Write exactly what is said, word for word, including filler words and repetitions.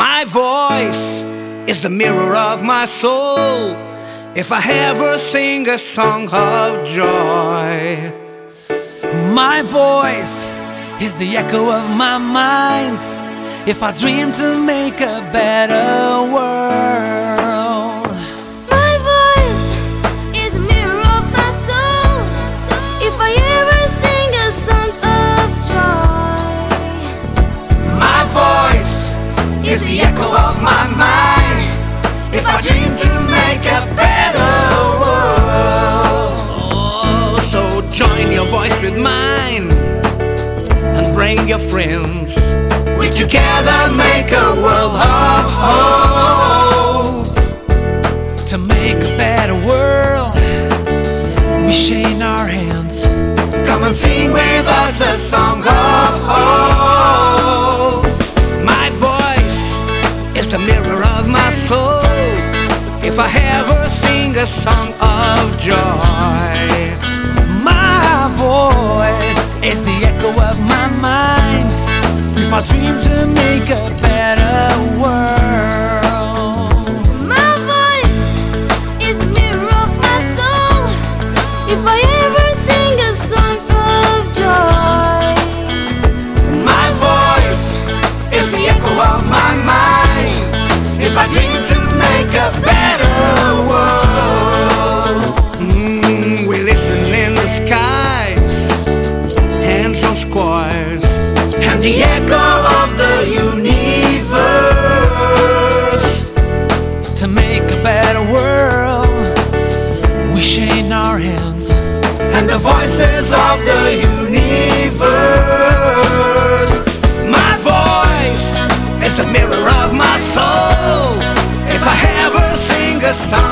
My voice is the mirror of my soul. If I ever sing a song of joy, my voice is the echo of my mind. If I dream to make a better world, my voice is the mirror of my soul. If I ever sing a song of joy, my voice is the echo of my mind. If I dream to make a better world. Oh, so join your voice with mine and bring your friends. We together make a world of hope. To make a better world, we shake our hands. Come and sing with us a song of hope. My voice is the mirror of my soul. If I ever sing a song of joy, my voice is the echo of my mind. If I dream to make a better world, my voice is the mirror of my soul. If I ever sing a song of joy, my voice is the echo of my mind. If I dream to make a better world. mm, We listen in the skies, hands on squares, and the echo of the universe. to make a better world, we shake our hands. And the voices of the universe. My voice is the mirror of my soul. If I ever sing a song